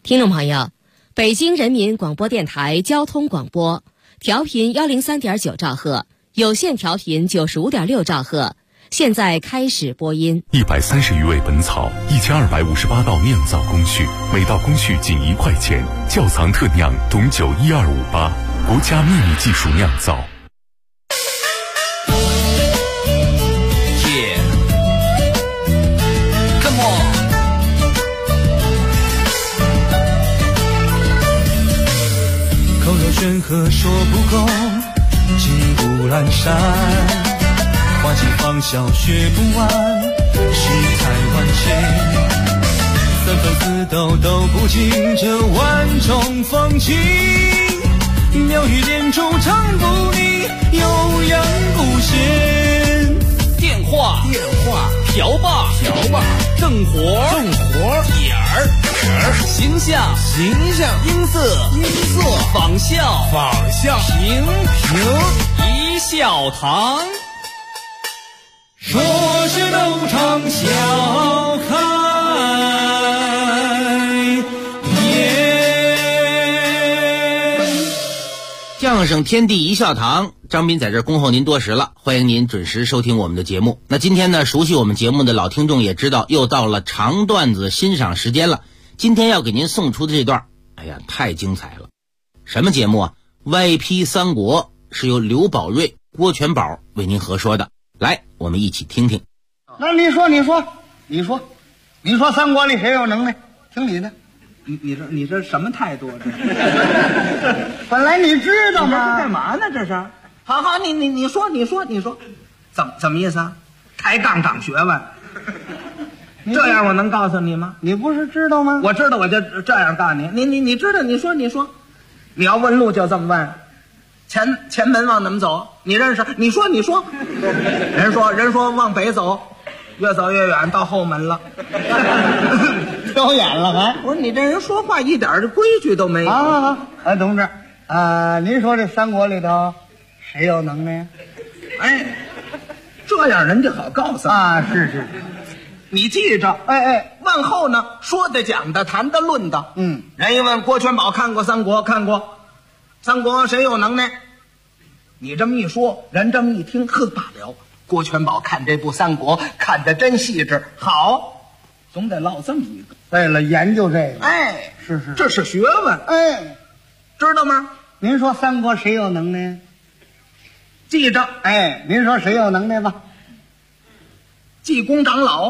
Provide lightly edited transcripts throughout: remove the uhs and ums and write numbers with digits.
听众朋友，北京人民广播电台交通广播，调频103.9兆赫，有线调频95.6兆赫，现在开始播音。 130余味本草，1258道酿造工序，每道工序仅1块钱。窖藏特酿董酒12588，国家秘密技术酿造。 山河说不够，金不阑珊，花季芳笑学不完，世态万千，三分四斗都不尽这万种风情，妙语连珠唱不腻，悠扬不闲。 电话瓢把正活点儿形象音色仿效评一笑堂， 说是都唱笑开颜。 相声天地一笑堂，张斌在这儿恭候您多时了，欢迎您准时收听我们的节目。那今天呢，熟悉我们节目的老听众也知道，又到了长段子欣赏时间了。今天要给您送出的这段，哎呀，太精彩了！什么节目啊？歪批三国，是由刘宝瑞、郭全宝为您合说的。来，我们一起听听。 那你说三国里谁有能耐？听你的。 你这什么态度？这本来你知道吗？ 干嘛呢？这是。好，你说，怎么意思啊？抬杠长学问。这样我能告诉你吗？ 你不是知道吗？ 我知道，我就这样告诉你。你知道？你说，你要问路就这么问。前门往哪么走？你认识？你说。人说往北走，越走越远，到后门了。 表演了还？ 我说你这人说话一点的规矩都没有。 好，同志，您说这三国里头谁有能耐呀？ 哎，这样人家好告诉啊，是。 你记着，问候呢，说的、讲的、谈的、论的。人一问郭全宝看过三国，看过。三国谁有能耐？你这么一说，人这么一听，呵，罢了。郭全宝看这部三国看得真细致，好，总得落这么一个。 对了，研究这个，是， 这是学问，知道吗？ 您说三国谁有能耐？ 记着， 您说谁有能耐吧？ 济公长老，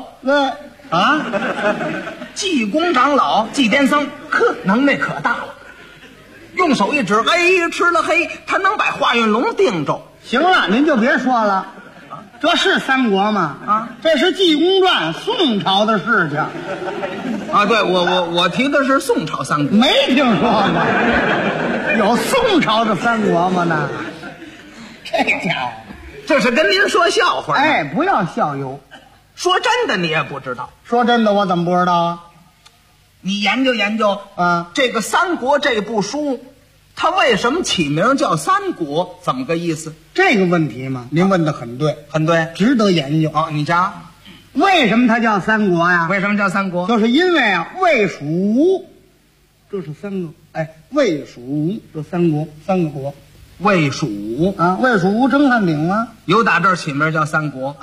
济公长老，济癫僧，呵，能耐可大了。用手一指，吃了黑，他能把华云龙定住。 行了，您就别说了，这是三国吗？这是《济公传》宋朝的事情。 对，我提的是宋朝三国， 没听说过，有宋朝的三国吗？那这家伙， 这是跟您说笑话。 不要笑游。 说真的，你也不知道。 说真的，我怎么不知道啊？ 你研究研究这个《三国》这部书，它为什么起名叫三国？怎么个意思？ 这个问题嘛，您问的很对， 很对， 值得研究。 你瞧， 为什么它叫三国呀？ 为什么叫三国？ 就是因为魏蜀吴，这是三个。魏蜀吴这三个国。 魏蜀吴魏蜀吴争汉鼎啊， 有打这儿起名叫三国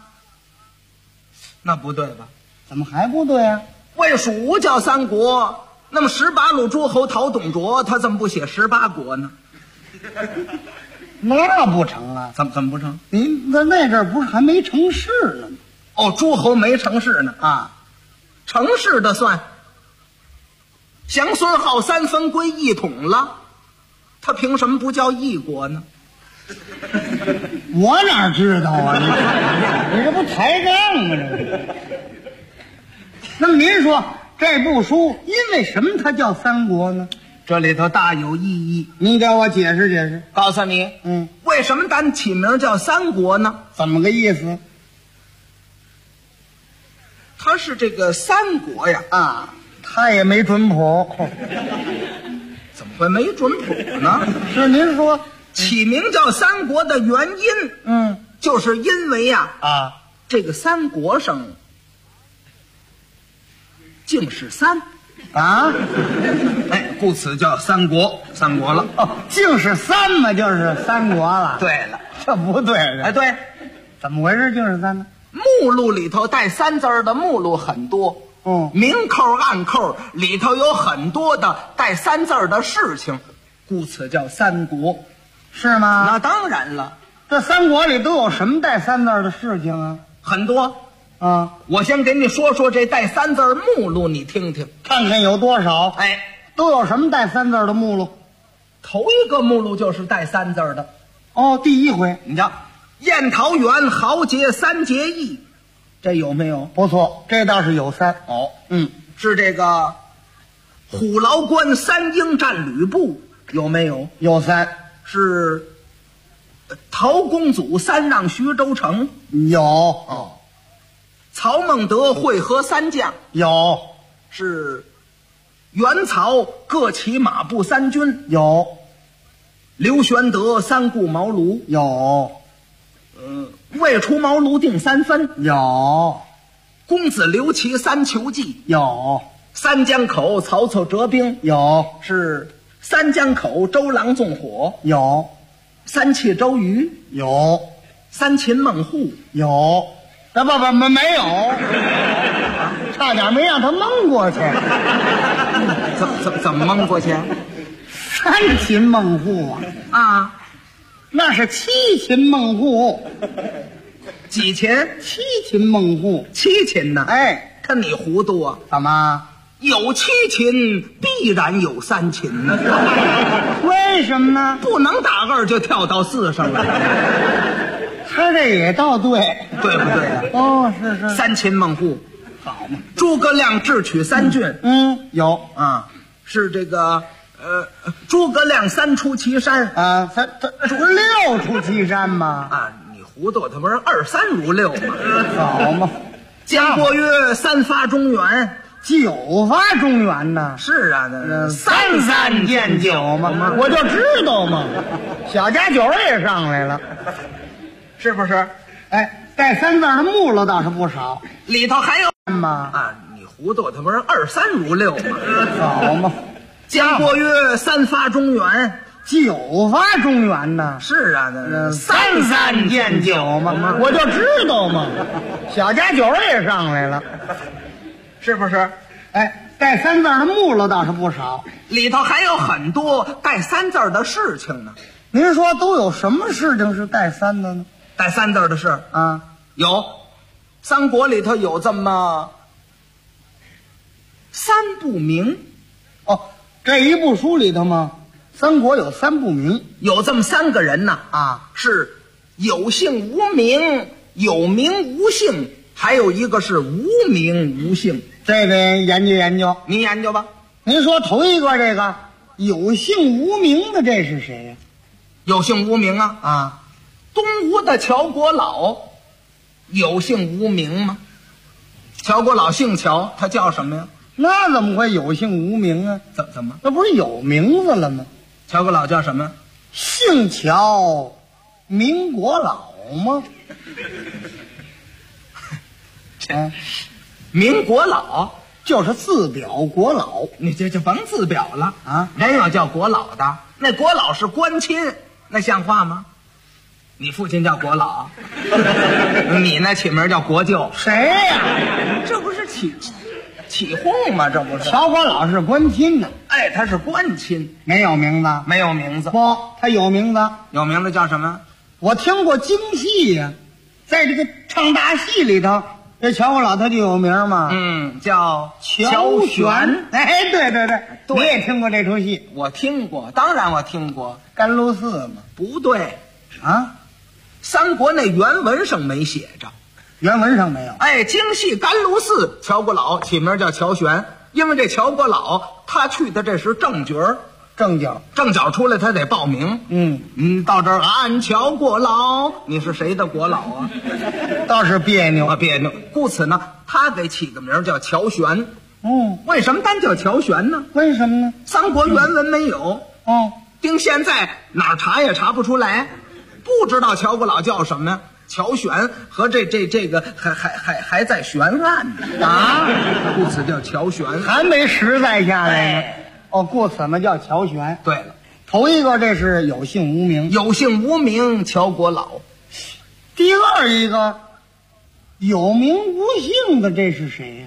那不对吧？ 怎么还不对啊？ 魏蜀吴叫三国，那么18路诸侯讨董卓，他怎么不写18国呢？ 那不成啊！ 怎么不成？ 您那阵儿不是还没成事呢吗？ 诸侯没成事呢成事的算。降孙浩3分归一统了，他凭什么不叫一国呢？ 我哪知道啊？你这不抬杠吗？这那么您说这部书因为什么它叫三国呢？ 这里头大有意义， 您给我解释解释。 告诉你，为什么咱起名叫三国呢？ 怎么个意思？ 它是这个三国呀他也没准谱。 怎么会没准谱呢？ 是您说起名叫三国的原因，就是因为这个三国上竟是三， 啊？ 哎，故此叫三国，三国了。 哦，竟是三嘛，就是三国了。 对了， 这不对， 哎，对， 怎么回事？竟是三呢？ 目录里头带三字的目录很多，明扣暗扣里头有很多的带三字的事情，故此叫三国， 是吗？ 那当然了， 这三国里都有什么带三字的事情啊？ 很多啊， 我先给你说说这带三字目录，你听听， 看看有多少。 哎， 都有什么带三字的目录？ 头一个目录就是带三字的。 哦，第一回， 你瞧，宴桃园豪杰三结义，这有没有？ 不错，这倒是有三。 哦，是这个虎牢关三英战吕布，有没有？ 有三。 是陶公祖三让徐州城， 有。 哦，曹孟德会合三将， 有。 是袁曹各骑马步三军， 有。 刘玄德三顾茅庐， 有。 未出茅庐定三分， 有。 公子刘琦三求计， 有。 三江口曹操折兵， 有。 是三江口周郎纵火， 有。 三气周瑜， 有。 三擒孟获， 有。不没有，差点没让他蒙过去。 怎么蒙过去？ 三擒孟获啊， 那是七擒孟获。 几擒？ 七擒孟获。 七擒呢？ 哎， 看你糊涂啊！ 怎么？ 有七擒必然有三擒呢？ 为什么呢？ 不能打二就跳到四上来。 他这也倒对， 对不对啊？ 哦，是。 三擒孟获， 好嘛。 诸葛亮智取三郡， 有啊，是这个诸葛亮三出祁山啊，他六出祁山嘛啊，你糊涂，他不是二三如六吗？ 好嘛。 姜伯约三发中原， 九发中原呢？ 是啊，那三见九嘛，我就知道嘛。小家九也上来了， 是不是？ 哎，带三字的目录倒是不少， 里头还有嘛啊，你糊涂，他不是二三如六吗？ 好嘛。 姜伯约三发中原， 九发中原呢？ 是啊，那三见九嘛，我就知道嘛。小家九也上来了， 是不是？ 哎，带三字的目录倒是不少， 里头还有很多带三字的事情呢。 您说都有什么事情是带三的呢？ 带三字的事啊， 有，三国里头有这么三不明。 哦，这一部书里头嘛，三国有三不明， 有这么三个人呢啊， 是有姓无名，有名无姓，还有一个是无名无姓。 这得研究研究， 您研究吧。 您说头一个这个有姓无名的，这是谁呀？ 有姓无名啊，东吴的乔国老有姓无名吗？乔国老姓乔，他叫什么呀？ 那怎么会有姓无名啊？ 怎么？ 那不是有名字了吗？ 乔国老叫什么？ 姓乔，名国老吗？ 名国老就是字表国老， 你这就甭字表了啊！ 人有叫国老的，那国老是官亲，那像话吗？你父亲叫国老，你那起名叫国舅， 谁呀？ 这不是起哄吗？这不是乔国老是官亲呢？ 哎，他是官亲， 没有名字， 没有名字。 不，他有名字， 有名字叫什么？ 我听过京戏呀，在这个唱大戏里头，这乔国老他就有名嘛。 叫乔玄。哎，对，你也听过这出戏？ 我听过，当然我听过。 甘露寺嘛？ 不对啊， 三国那原文上没写着。 原文上没有。 哎，京戏甘露寺乔国老起名叫乔玄，因为这乔国老他去的这是正角， 正角出来他得报名。到这儿俺乔国老，你是谁的国老啊？ 倒是别扭别扭。故此呢，他给起个名叫乔玄。为什么单叫乔玄呢？ 为什么呢？ 三国原文没有。盯现在哪儿查也查不出来，不知道乔国老叫什么呀？ 乔选和这个还在悬案呢啊，故此叫乔悬， 还没实在下来呢。哦，故此嘛叫乔悬。 对了， 头一个这是有姓无名， 有姓无名乔国老。 第二一个有名无姓的这是谁呀？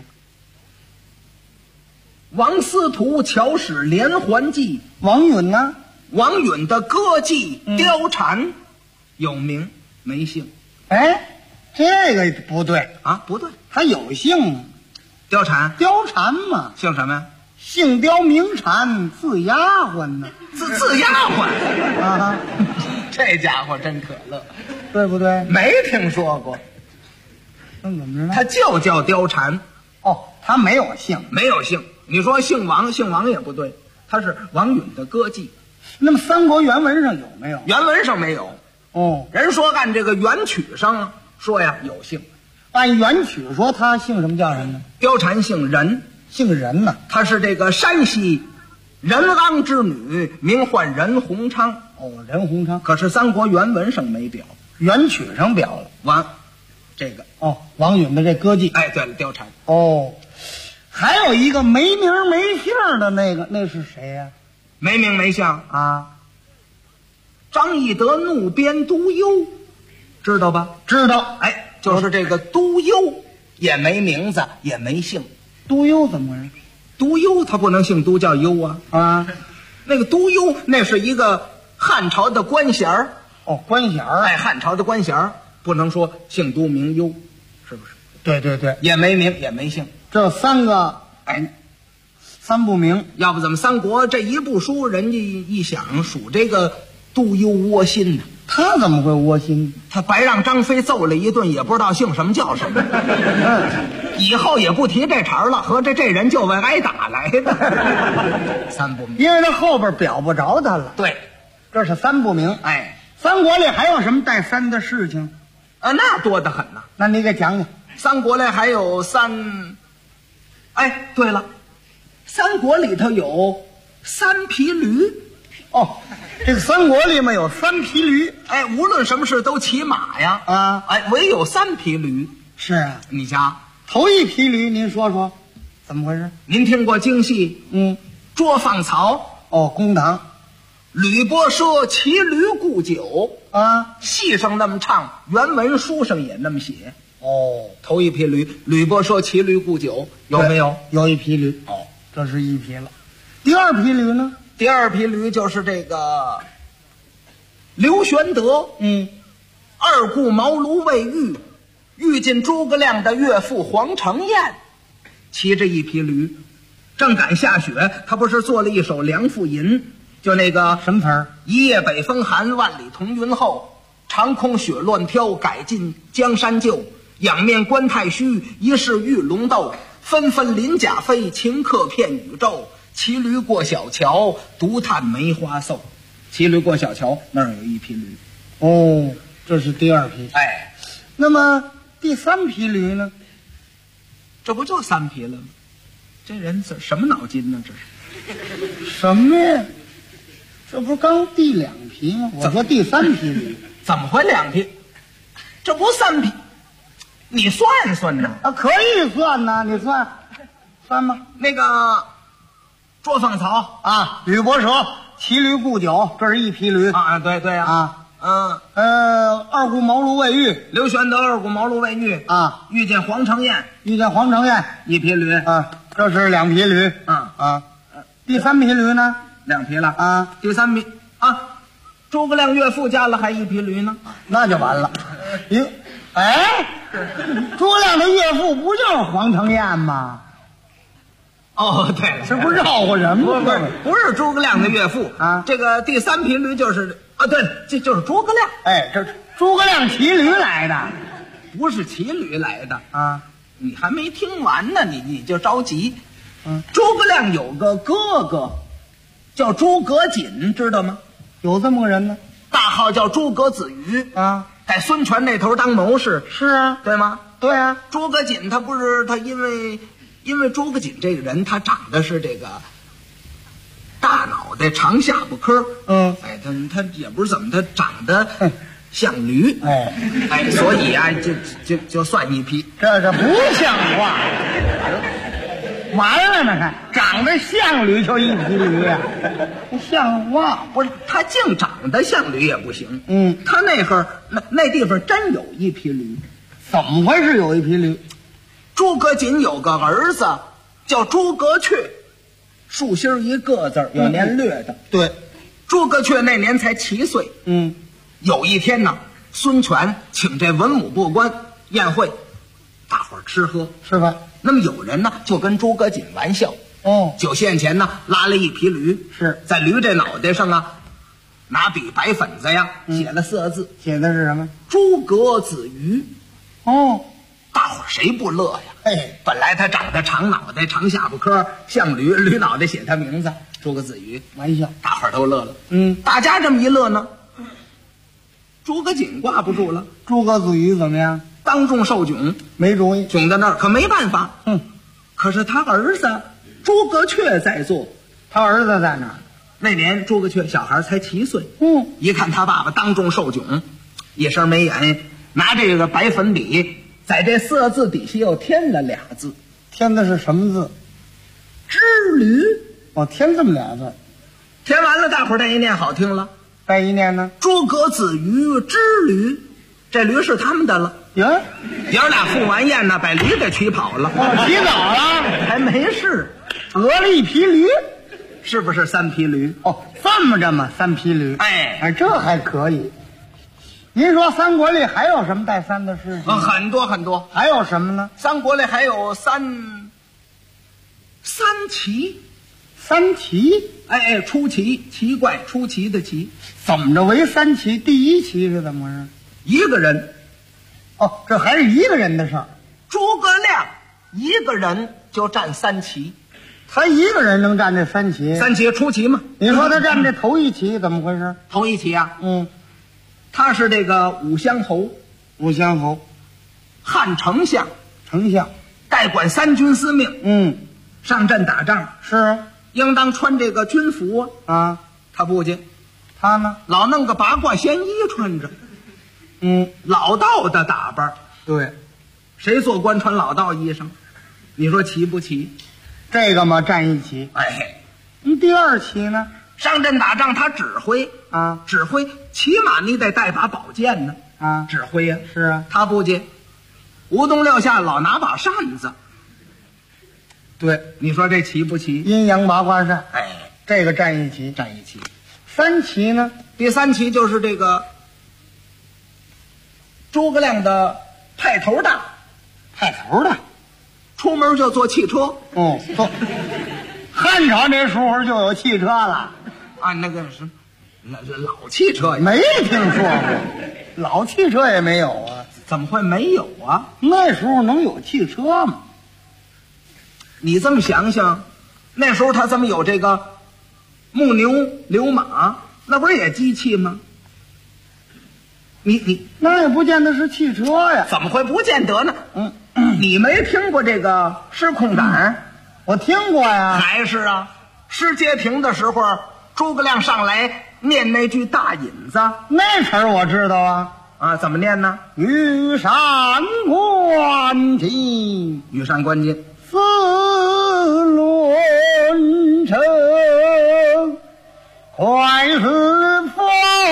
王司徒乔氏连环计， 王允呢？ 王允的歌妓貂蝉，有名没姓。 哎，这个不对啊，不对， 他有姓啊。 貂蝉， 貂蝉嘛， 姓什么呀？ 姓貂名蝉，字丫鬟呢。 字丫鬟啊， 这家伙真可乐， 对不对？ 没听说过。 那怎么着？ 他就叫貂蝉。 哦，他没有姓， 没有姓。你说姓王，姓王也不对，他是王允的歌妓。 那么三国原文上有没有？ 原文上没有。 哦， 人说按这个元曲上说呀有姓， 按元曲说他姓什么叫什么呢？ 貂蝉姓任， 姓任呢。 她是这个山西任昂之女，名唤任鸿昌。 哦，任鸿昌。 可是三国原文上没表， 元曲上表了。 王，这个哦，王允的这歌妓。 哎，对了，貂蝉。 哦，还有一个没名没姓的那是谁呀？ 没名没姓啊。 张翼德怒鞭都邮，知道吧？ 知道。 哎，就是这个都邮，也没名字，也没姓。 都邮怎么回事？ 都邮他不能姓都叫邮啊。 啊， 那个都邮那是一个汉朝的官衔儿。 哦，官衔儿。 哎，汉朝的官衔儿不能说姓都名邮，是不是？ 对对对， 也没名也没姓。 这三个哎，三不明。 要不怎么三国这一部书，人家一想数这个都邮窝心呢？ 他怎么会窝心？ 他白让张飞揍了一顿，也不知道姓什么叫什么。以后也不提这茬了，合着这人就为挨打来的。三不明， 因为他后边表不着他了。 对， 这是三不明。 哎， 三国里还有什么带三的事情？ 那多得很呐。 那你给讲讲。 三国里还有三，哎，对了，三国里头有三匹驴。 哦，这个三国里面有三匹驴。 哎，无论什么事都骑马呀。 啊， 哎，唯有三匹驴。 是啊， 你瞧， 头一匹驴，您说说，怎么回事？ 您听过京戏？捉放曹。 哦，公堂。 吕伯奢骑驴顾酒啊， 戏上那么唱，原文书上也那么写。 哦， 头一匹驴，吕伯奢骑驴顾酒，有没有？ 有一匹驴。哦，这是一匹了。第二匹驴呢？ 第二匹驴就是这个刘玄德。二顾茅庐未遇，遇见诸葛亮的岳父黄承彦，骑着一匹驴，正赶下雪，他不是做了一首《梁父吟》，就那个什么词儿？ 一夜北风寒，万里同云后，长空雪乱飘，改尽江山旧。仰面观太虚，疑是玉龙斗。纷纷鳞甲飞，顷刻片宇宙。骑驴过小桥，独叹梅花瘦。骑驴过小桥，那儿有一匹驴。 哦，这是第二匹。 哎， 那么第三匹驴呢？ 这不就三匹了吗？这人什么脑筋呢？这是什么呀？这不是刚第两匹吗？我说第三匹驴。 怎么会两匹？这不三匹？你算算呢？ 啊，可以算呐，你算吗？ 那个捉放曹啊，吕伯奢骑驴顾酒，这是一匹驴啊，对对啊。二顾茅庐未遇， 刘玄德二顾茅庐未遇啊， 遇见黄承彦，一匹驴啊，这是两匹驴啊。第三匹驴呢？ 两匹了啊。 第三匹啊，诸葛亮岳父家了还一匹驴呢， 那就完了。哎，诸葛亮的岳父不就是黄承彦吗？ 哦，对了， 这不绕乎人吗？ 不是诸葛亮的岳父啊。 这个第三匹驴就是啊，对了，这就是诸葛亮。 哎，这诸葛亮骑驴来的， 不是骑驴来的啊！ 你还没听完呢，你就着急。诸葛亮有个哥哥叫诸葛瑾，知道吗？ 有这么个人呢， 大号叫诸葛子瑜啊， 在孙权那头当谋士。 是啊， 对吗？ 对啊。 诸葛瑾他不是他因为诸葛瑾这个人，他长得是这个大脑袋长下巴颏。 哎， 他也不是怎么，他长得像驴。哎，所以啊，就算一匹。 这不像话。完了呢，看长得像驴就一匹驴啊，不像话。 不是他净长得像驴也不行。他那地方真有一匹驴。 怎么回事？有一匹驴？ 诸葛瑾有个儿子叫诸葛恪，竖心一个字，有年略的。 对， 诸葛恪那年才7岁。有一天呢，孙权请这文武部官宴会，大伙儿吃喝吃饭。 那么有人呢就跟诸葛瑾玩笑。酒宴前呢拉了一匹驴， 是在驴这脑袋上啊拿笔白粉子呀写了4个字， 写的是什么？ 诸葛子瑜。大伙儿谁不乐呀？本来他长得长脑袋长下巴颏像驴，驴脑袋写他名字诸葛子瑜， 玩笑， 大伙儿都乐了。大家这么一乐呢，诸葛瑾挂不住了。 诸葛子瑜怎么样？ 当众受窘， 没主意， 窘在那儿，可没办法。可是他儿子诸葛恪在座， 他儿子在哪儿？ 那年诸葛恪小孩才7岁。一看他爸爸当众受窘，一声没眼，拿这个白粉笔在这4个字底下又添了2字。 添的是什么字？ 知驴。 添这么2字。 填完了，大伙儿再一念好听了。 再一念呢？ 诸葛子瑜知驴，这驴是他们的了。 爷儿俩赴完宴呢，把驴给取跑了。 洗澡了？ 还没事， 得了一匹驴， 是不是3匹驴？ 这么3匹驴。这还可以。您说三国里还有什么带3的事情？ 很多很多。 还有什么呢？ 三国里还有三奇。 3奇？ 出奇，奇怪，出奇的奇。 怎么着为3奇？第一奇是怎么回事？ 一个人。 这还是一个人的事儿。 诸葛亮一个人就占3奇。 他一个人能占这3奇 ？3奇出奇嘛。 你说他占这头一奇怎么回事？ 头一奇啊，他是这个武乡侯。 武乡侯， 汉丞相。 丞相代管3军司命。上阵打仗是应当穿这个军服啊。 他不去， 他呢老弄个八卦仙衣穿着。老道的打扮。 对， 谁做官穿老道衣裳？你说奇不奇？ 这个嘛占一奇。第2奇呢？ 上阵打仗他指挥啊， 指挥起码你得带把宝剑呢啊， 指挥呀。 是啊， 他不去，无冬六夏老拿把扇子。对，你说这奇不奇？ 阴阳八卦扇。这个占一奇。 占一奇。 3奇呢？ 第3奇就是这个诸葛亮的派头大。 派头大， 出门就坐汽车。 坐。汉朝这时候就有汽车了啊，那个是老汽车， 没听说过，老汽车也没有啊。 怎么会没有啊？ 那时候能有汽车吗？ 你这么想想，那时候他怎么有这个木牛流马？那不是也机器吗？你那也不见得是汽车呀。 怎么会不见得呢？你没听过这个诗空斩？ 我听过呀。 还是啊，诗街亭的时候，诸葛亮上来念那句大引子， 那词儿我知道啊。 啊，怎么念呢？ 羽扇纶巾， 羽扇纶巾， 四轮车，快似风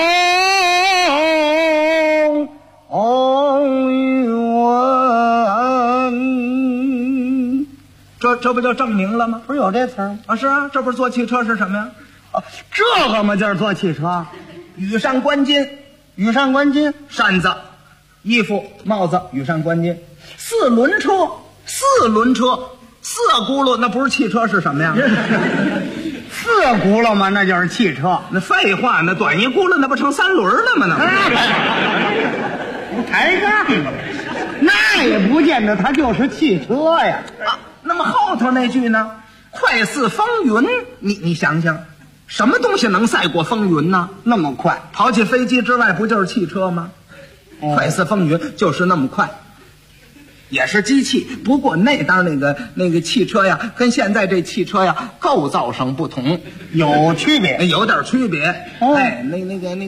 云。 这不就证明了吗？ 不是有这词儿吗？ 啊，是啊，这不是坐汽车是什么呀？ 这个嘛就是坐汽车。 羽扇纶巾， 羽扇纶巾， 扇子、衣服、帽子，羽扇纶巾。四轮车，四轮车，四轱辘，那不是汽车是什么呀？ 四轱辘嘛，那就是汽车。 那废话，那短一轱辘那不成三轮了吗？那不抬杠，那也不见得它就是汽车呀。 啊，那么后头那句呢？快似风云，你想想，什么东西能赛过风云呢？ 那么快， 抛弃飞机之外，不就是汽车吗？快似风云就是那么快，也是机器。不过那当那个汽车呀，跟现在这汽车呀构造上不同， 有区别， 有点区别。哎，那个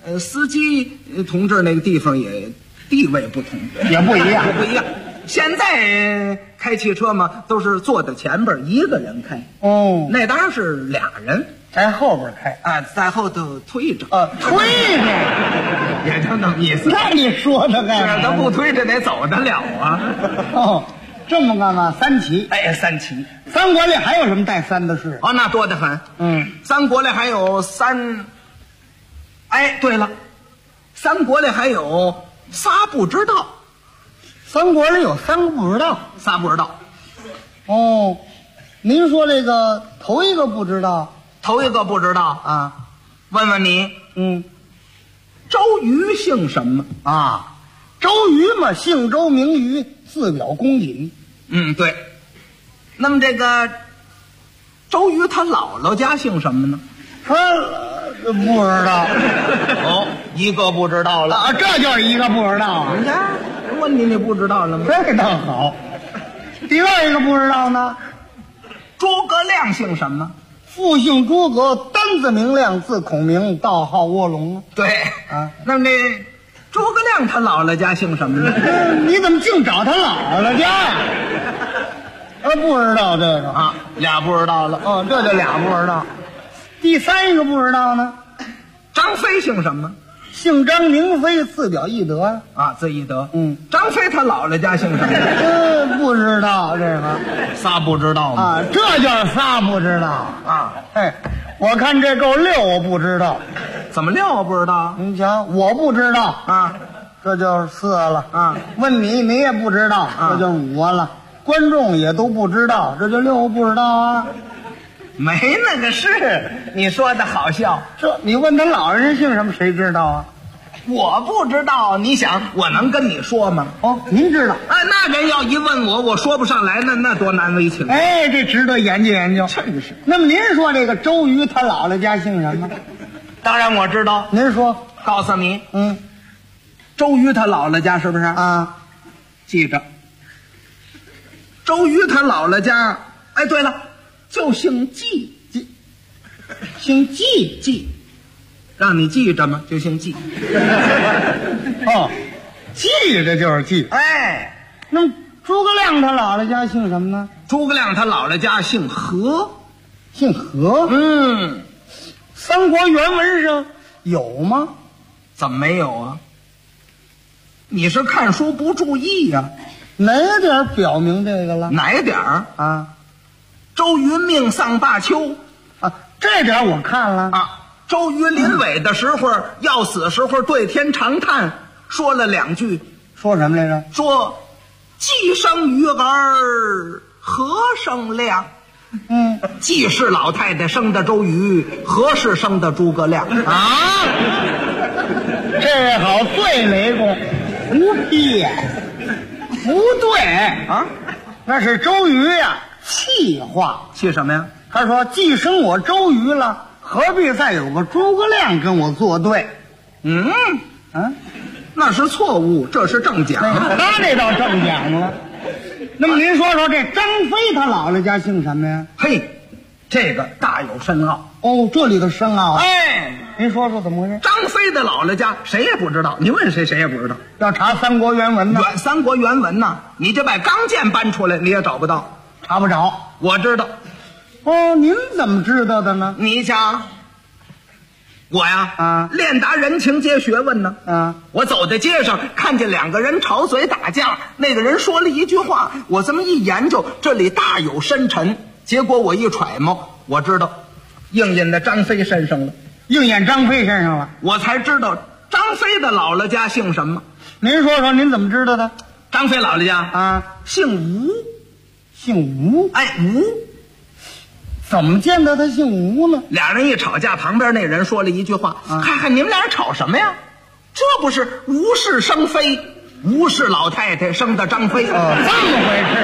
司机同志那个地方也地位不同， 也不一样， 不一样。现在开汽车嘛，都是坐在前边一个人开， 哦， 那当然是俩人在后边开啊，在后头推着， 推着， 也就那么意思。 那你说的干啥？ 他不推着得走得了啊。 哦，这么干嘛？三旗， 哎，三旗。 三国里还有什么带三的事？ 哦，那多得很。三国里还有三。哎，对了，三国里还有仨不知道。 三国里有三个不知道， 仨不知道。 哦，您说这个头一个不知道， 头一个不知道啊？ 问问你，周瑜姓什么啊？周瑜嘛，姓周名瑜，字表公瑾。 对。那么这个周瑜他姥姥家姓什么呢？ 他不知道。 哦，一个不知道了啊，这就是一个不知道啊！ 你看，问你不知道了吗？ 这倒好。第二一个不知道呢？ 诸葛亮姓什么？ 父姓诸葛，单字明亮，字孔明，道号卧龙啊。 对啊，那么这诸葛亮他姥姥家姓什么呢？ 你怎么净找他姥姥家呀？不知道这个啊，俩不知道了。 哦，这就俩不知道。第三一个不知道呢？ 张飞姓什么？ 姓张，名飞，字表翼德啊，字翼德。张飞他姥姥家姓什么？ 不知道这个， 仨不知道吗？ 啊，这叫仨不知道啊！ 哎，我看这够六，我不知道。 怎么六我不知道？ 你瞧，我不知道啊， 这就是四了啊。 问你，你也不知道，这就是五了。观众也都不知道，这就六不知道啊。 没那个事，你说的好笑。 这你问他老人姓什么，谁知道啊？ 我不知道，你想我能跟你说吗？ 哦，您知道。 哎，那人要一问我说不上来，那多难为情。 哎，这值得研究研究。 真是。 那么您说这个周瑜他姥姥家姓什么？ 当然我知道。 您说， 告诉你，周瑜他姥姥家是不是啊？ 记着，周瑜他姥姥家，哎，对了，就姓纪， 姓纪， 让你记着吗？就姓纪。 哦，记着就是记。 哎， 那么诸葛亮他姥姥家姓什么呢？ 诸葛亮他姥姥家姓何， 姓何。三国原文上有吗？ 怎么没有啊？你是看书不注意呀？ 哪点表明这个了？ 哪点啊？ 周瑜命丧罢丘啊，这点我看了啊。周瑜临尾的时候，要死时候对天长叹，说了两句。 说什么来着？ 说既生瑜儿，何生亮？既是老太太生的周瑜，何是生的诸葛亮啊？ 这位好，最雷公，不必，不对啊，那是周瑜呀，气话。 气什么呀？ 他说既生我周瑜了，何必再有个诸葛亮跟我作对？ 那是错误，这是正讲。 他这倒正讲了。那么您说说这张飞他姥姥家姓什么呀？ 嘿，这个大有深奥。 哦，这里头深奥。 哎， 您说说怎么回事？ 张飞的姥姥家谁也不知道，你问谁谁也不知道。 要查三国原文呢？ 三国原文呢？你就把刚健搬出来，你也找不到， 查不着。 我知道。 哦，您怎么知道的呢？ 你瞧，我呀，练达人情接学问呢。我走在街上，看见两个人吵嘴打架，那个人说了一句话，我这么一研究，这里大有深沉。结果我一揣摩，我知道，应验在张飞身上了。 应验张飞身上了， 我才知道张飞的姥姥家姓什么。 您说说，您怎么知道的？ 张飞姥姥家姓吴。 姓吴？ 哎，吴。 怎么见得他姓吴呢？ 俩人一吵架，旁边那人说了一句话：“看你们俩吵什么呀？这不是吴氏生飞，吴氏老太太生的张飞。” 这么回事。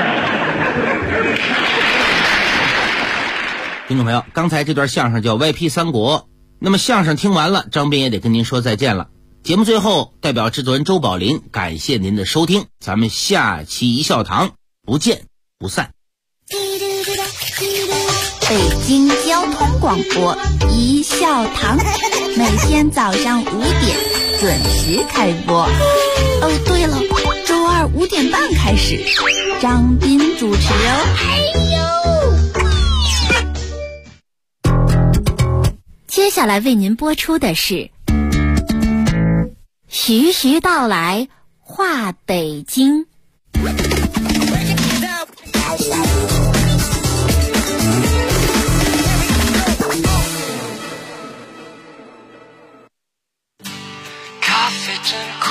听众朋友，刚才这段相声叫《歪批三国》，那么相声听完了，张斌也得跟您说再见了。节目最后，代表制作人周宝林感谢您的收听，咱们下期一笑堂不见不散。 北京交通广播一笑堂，每天早上5点准时开播。哦，对了，周二5点半开始，张斌主持哦。接下来为您播出的是徐徐道来话北京。 咖啡真苦，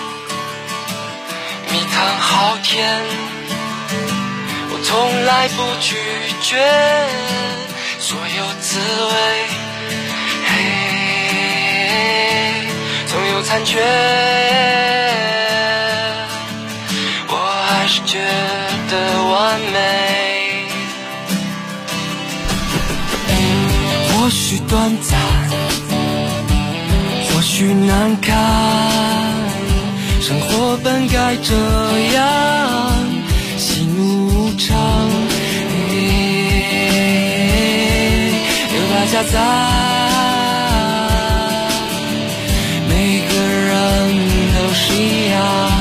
蜜糖好甜，我从来不拒绝所有滋味，总有残缺，我还是觉得完美。或许短暂，或许难堪，生活本该这样，喜怒无常，有大家在，每个人都是一样。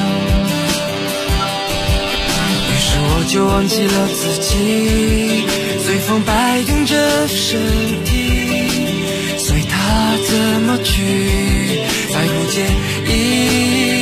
于是我就忘记了自己，随风摆动着身体，随它怎么去才不介意。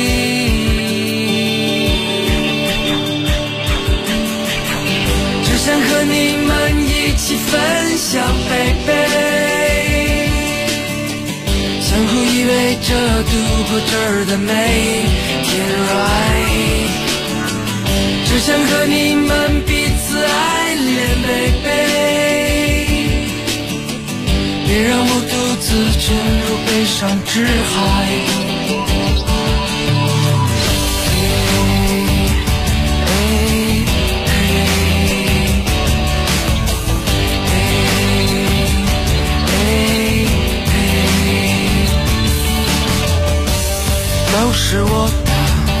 只想和你们一起分享baby，相互依偎着度过这儿的每天 right， 只想和你们彼此爱恋 baby， 别让我独自沉入悲伤之海。都是我的，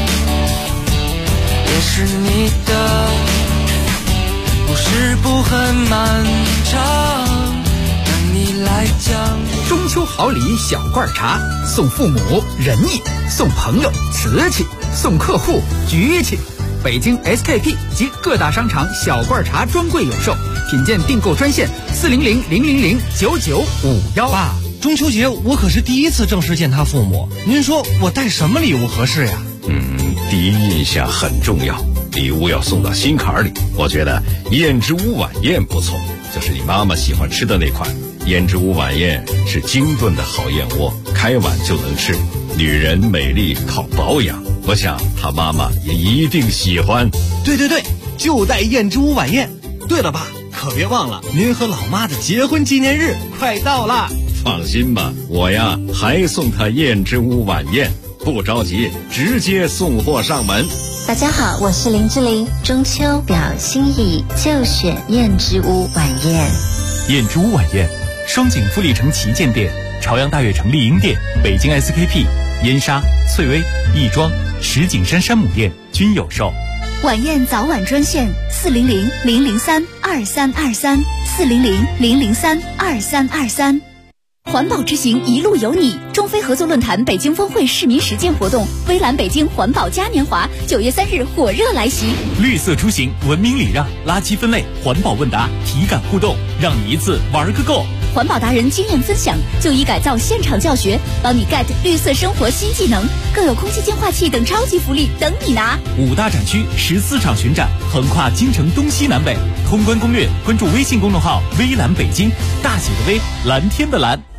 也是你的，故事不很漫长，等你来讲。 中秋好礼小罐茶，送父母仁义，送朋友瓷器，送客户局气。北京 SKP 及各大商场小罐茶专柜有售，品鉴订购专线400-000-9951。 爸，中秋节我可是第一次正式见他父母，您说我带什么礼物合适呀？ 第一印象很重要，礼物要送到心坎里。我觉得燕之屋晚宴不错，就是你妈妈喜欢吃的那款。燕之屋晚宴是精炖的好燕窝，开碗就能吃。女人美丽靠保养，我想她妈妈也一定喜欢。 对，就带燕之屋晚宴。对了，爸，可别忘了您和老妈的结婚纪念日快到了。 放心吧，我呀还送她燕之屋晚宴，不着急，直接送货上门。 大家好，我是林志玲。中秋表心意，就选燕之屋晚宴。 燕之屋晚宴，双井富力城旗舰店、朝阳大悦城丽婴店、北京 SKP、燕莎、翠微、亦庄、石景山山姆店均有售。 晚宴早晚专线400-003-2323 400-003-2323。环保之行一路有你，中非合作论坛北京峰会市民实践活动，微蓝北京环保嘉年华9月3日火热来袭。 绿色出行，文明礼让，垃圾分类，环保问答，体感互动，让你一次玩个够。 环保达人经验分享，就医改造现场教学，帮你 get 绿色生活新技能，更有空气净化器等超级福利等你拿。 5大展区14场巡展，横跨京城东西南北。通关攻略，关注微信公众号微蓝北京，大写的微，蓝天的蓝。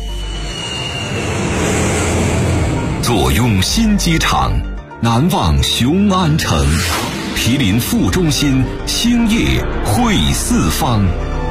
坐拥新机场，难忘雄安城，毗邻副中心，兴业汇四方。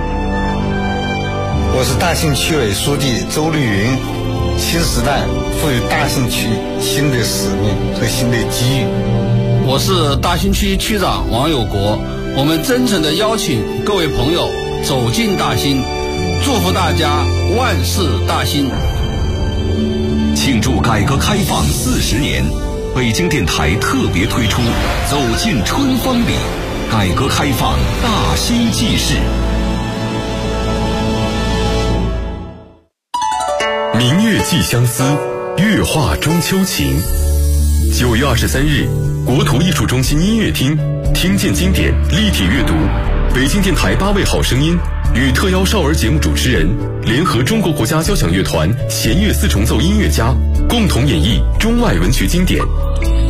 我是大兴区委书记周绿云。新时代赋予大兴区新的使命和新的机遇。 我是大兴区区长王有国。我们真诚地邀请各位朋友走进大兴，祝福大家万事大兴。 庆祝改革开放40年，北京电台特别推出走进春风里，改革开放大兴纪事。 明月寄相思，月画中秋情。9月23日，国图艺术中心音乐厅，听见经典，立体阅读。北京电台8位好声音与特邀少儿节目主持人联合中国国家交响乐团弦乐四重奏音乐家，共同演绎中外文学经典。